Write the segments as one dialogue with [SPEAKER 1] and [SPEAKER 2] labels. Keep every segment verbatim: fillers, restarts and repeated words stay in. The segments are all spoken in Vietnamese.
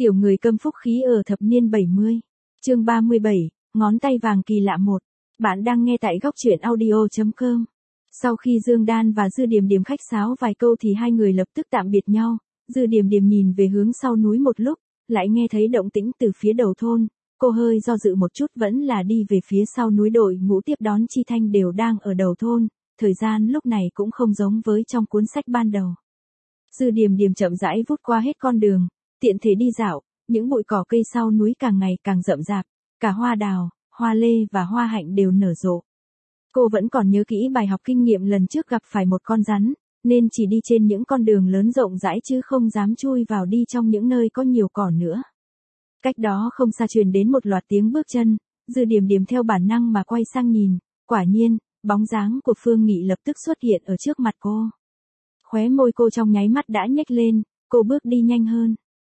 [SPEAKER 1] Tiểu người câm phúc khí ở thập niên bảy mươi. Chương ba mươi bảy, ngón tay vàng kỳ lạ một. Bạn đang nghe tại góc truyện audio chấm com. Sau khi Dương Đan và Dư Điềm Điềm khách sáo vài câu thì hai người lập tức tạm biệt nhau. Dư Điềm Điềm nhìn về hướng sau núi một lúc, lại nghe thấy động tĩnh từ phía đầu thôn. Cô hơi do dự một chút vẫn là đi về phía sau núi, đội ngũ tiếp đón Chi Thanh đều đang ở đầu thôn. Thời gian lúc này cũng không giống với trong cuốn sách ban đầu. Dư Điềm Điềm chậm rãi vút qua hết con đường, tiện thể đi dạo, những bụi cỏ cây sau núi càng ngày càng rậm rạp, cả hoa đào, hoa lê và hoa hạnh đều nở rộ. Cô vẫn còn nhớ kỹ bài học kinh nghiệm lần trước gặp phải một con rắn, nên chỉ đi trên những con đường lớn rộng rãi chứ không dám chui vào đi trong những nơi có nhiều cỏ nữa. Cách đó không xa truyền đến một loạt tiếng bước chân, Dư Điềm Điềm theo bản năng mà quay sang nhìn, quả nhiên, bóng dáng của Phương Nghị lập tức xuất hiện ở trước mặt cô. Khóe môi cô trong nháy mắt đã nhếch lên, cô bước đi nhanh hơn.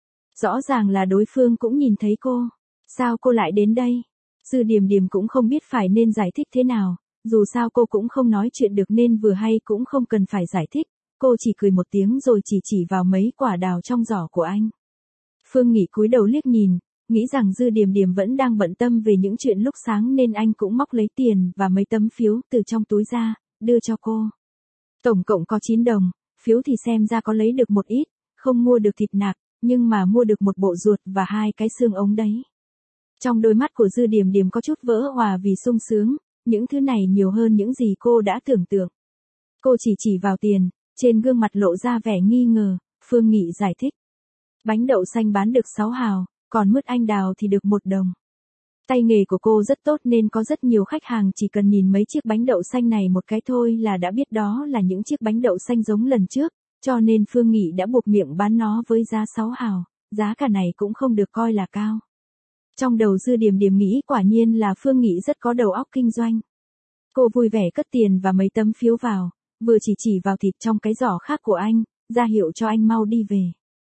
[SPEAKER 1] Rõ ràng là đối phương cũng nhìn thấy cô. Sao cô lại đến đây? Dư Điềm Điềm cũng không biết phải nên giải thích thế nào, dù sao cô cũng không nói chuyện được nên vừa hay cũng không cần phải giải thích, cô chỉ cười một tiếng rồi chỉ chỉ vào mấy quả đào trong giỏ của anh. Phương Nghị cúi đầu liếc nhìn, nghĩ rằng Dư Điềm Điềm vẫn đang bận tâm về những chuyện lúc sáng nên anh cũng móc lấy tiền và mấy tấm phiếu từ trong túi ra, đưa cho cô. Tổng cộng có chín đồng, phiếu thì xem ra có lấy được một ít, không mua được thịt nạc, nhưng mà mua được một bộ ruột và hai cái xương ống đấy. Trong đôi mắt của Dư Điềm Điềm có chút vỡ hòa vì sung sướng, những thứ này nhiều hơn những gì cô đã tưởng tượng. Cô chỉ chỉ vào tiền, trên gương mặt lộ ra vẻ nghi ngờ, Phương Nghị giải thích. Bánh đậu xanh bán được sáu hào, còn mứt anh đào thì được một đồng. Tay nghề của cô rất tốt nên có rất nhiều khách hàng chỉ cần nhìn mấy chiếc bánh đậu xanh này một cái thôi là đã biết đó là những chiếc bánh đậu xanh giống lần trước, cho nên Phương Nghị đã buộc miệng bán nó với giá sáu hào, giá cả này cũng không được coi là cao. Trong đầu Dư Điềm Điềm nghĩ quả nhiên là Phương Nghị rất có đầu óc kinh doanh. Cô vui vẻ cất tiền và mấy tấm phiếu vào, vừa chỉ chỉ vào thịt trong cái giỏ khác của anh, ra hiệu cho anh mau đi về.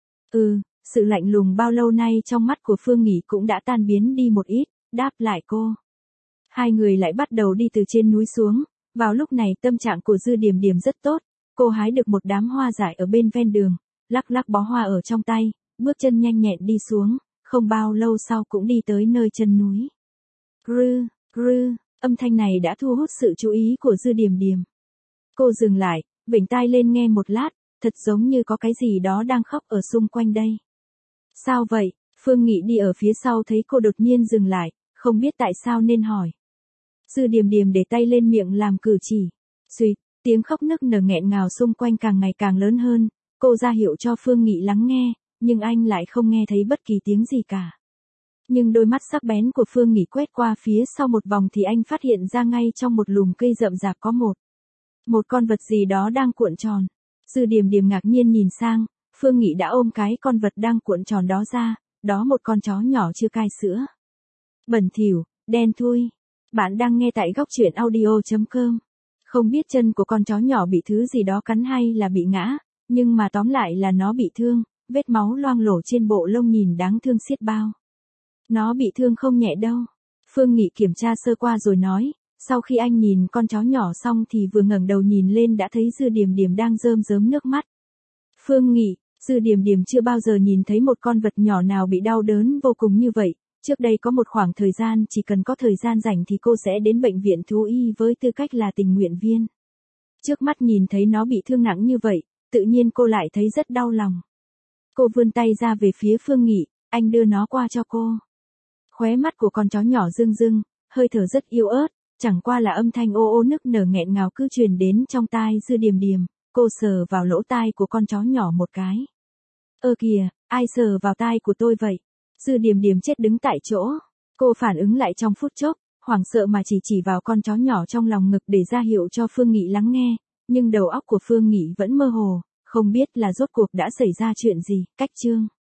[SPEAKER 1] Ừ, sự lạnh lùng bao lâu nay trong mắt của Phương Nghị cũng đã tan biến đi một ít, đáp lại cô. Hai người lại bắt đầu đi từ trên núi xuống, vào lúc này tâm trạng của Dư Điềm Điềm rất tốt, cô hái được một đám hoa dại ở bên ven đường, lắc lắc bó hoa ở trong tay, bước chân nhanh nhẹn đi xuống, không bao lâu sau cũng đi tới nơi chân núi. Rư, rư, âm thanh này đã thu hút sự chú ý của Dư Điềm Điềm. Cô dừng lại, vểnh tai lên nghe một lát, thật giống như có cái gì đó đang khóc ở xung quanh đây. Sao vậy? Phương Nghị đi ở phía sau thấy cô đột nhiên dừng lại, không biết tại sao nên hỏi. Dư Điềm Điềm để tay lên miệng làm cử chỉ. Xuyệt, tiếng khóc nức nở nghẹn ngào xung quanh càng ngày càng lớn hơn, cô ra hiệu cho Phương Nghị lắng nghe, nhưng anh lại không nghe thấy bất kỳ tiếng gì cả. Nhưng đôi mắt sắc bén của Phương Nghị quét qua phía sau một vòng thì anh phát hiện ra ngay trong một lùm cây rậm rạp có một. Một con vật gì đó đang cuộn tròn. Dư Điềm Điềm ngạc nhiên nhìn sang, Phương Nghị đã ôm cái con vật đang cuộn tròn đó ra, đó một con chó nhỏ chưa cai sữa. Bẩn thỉu, đen thui. Bạn đang nghe tại góc truyện audio chấm com. Không biết chân của con chó nhỏ bị thứ gì đó cắn hay là bị ngã, nhưng mà tóm lại là nó bị thương, vết máu loang lổ trên bộ lông nhìn đáng thương xiết bao. Nó bị thương không nhẹ đâu. Phương Nghị kiểm tra sơ qua rồi nói, sau khi anh nhìn con chó nhỏ xong thì vừa ngẩng đầu nhìn lên đã thấy Dư Điềm Điềm đang rơm rớm nước mắt. Phương Nghị, Dư Điềm Điềm chưa bao giờ nhìn thấy một con vật nhỏ nào bị đau đớn vô cùng như vậy. Trước đây có một khoảng thời gian chỉ cần có thời gian rảnh thì cô sẽ đến bệnh viện thú y với tư cách là tình nguyện viên. Trước mắt nhìn thấy nó bị thương nặng như vậy, tự nhiên cô lại thấy rất đau lòng. Cô vươn tay ra về phía Phương Nghị, anh đưa nó qua cho cô. Khóe mắt của con chó nhỏ rưng rưng, hơi thở rất yếu ớt, chẳng qua là âm thanh ô ô nức nở nghẹn ngào cứ truyền đến trong tai Dư Điềm Điềm, cô sờ vào lỗ tai của con chó nhỏ một cái. Ơ kìa, ai sờ vào tai của tôi vậy? Dư Điềm Điềm chết đứng tại chỗ. Cô phản ứng lại trong phút chốc, hoảng sợ mà chỉ chỉ vào con chó nhỏ trong lòng ngực để ra hiệu cho Phương Nghị lắng nghe, nhưng đầu óc của Phương Nghị vẫn mơ hồ, không biết là rốt cuộc đã xảy ra chuyện gì. Cách chương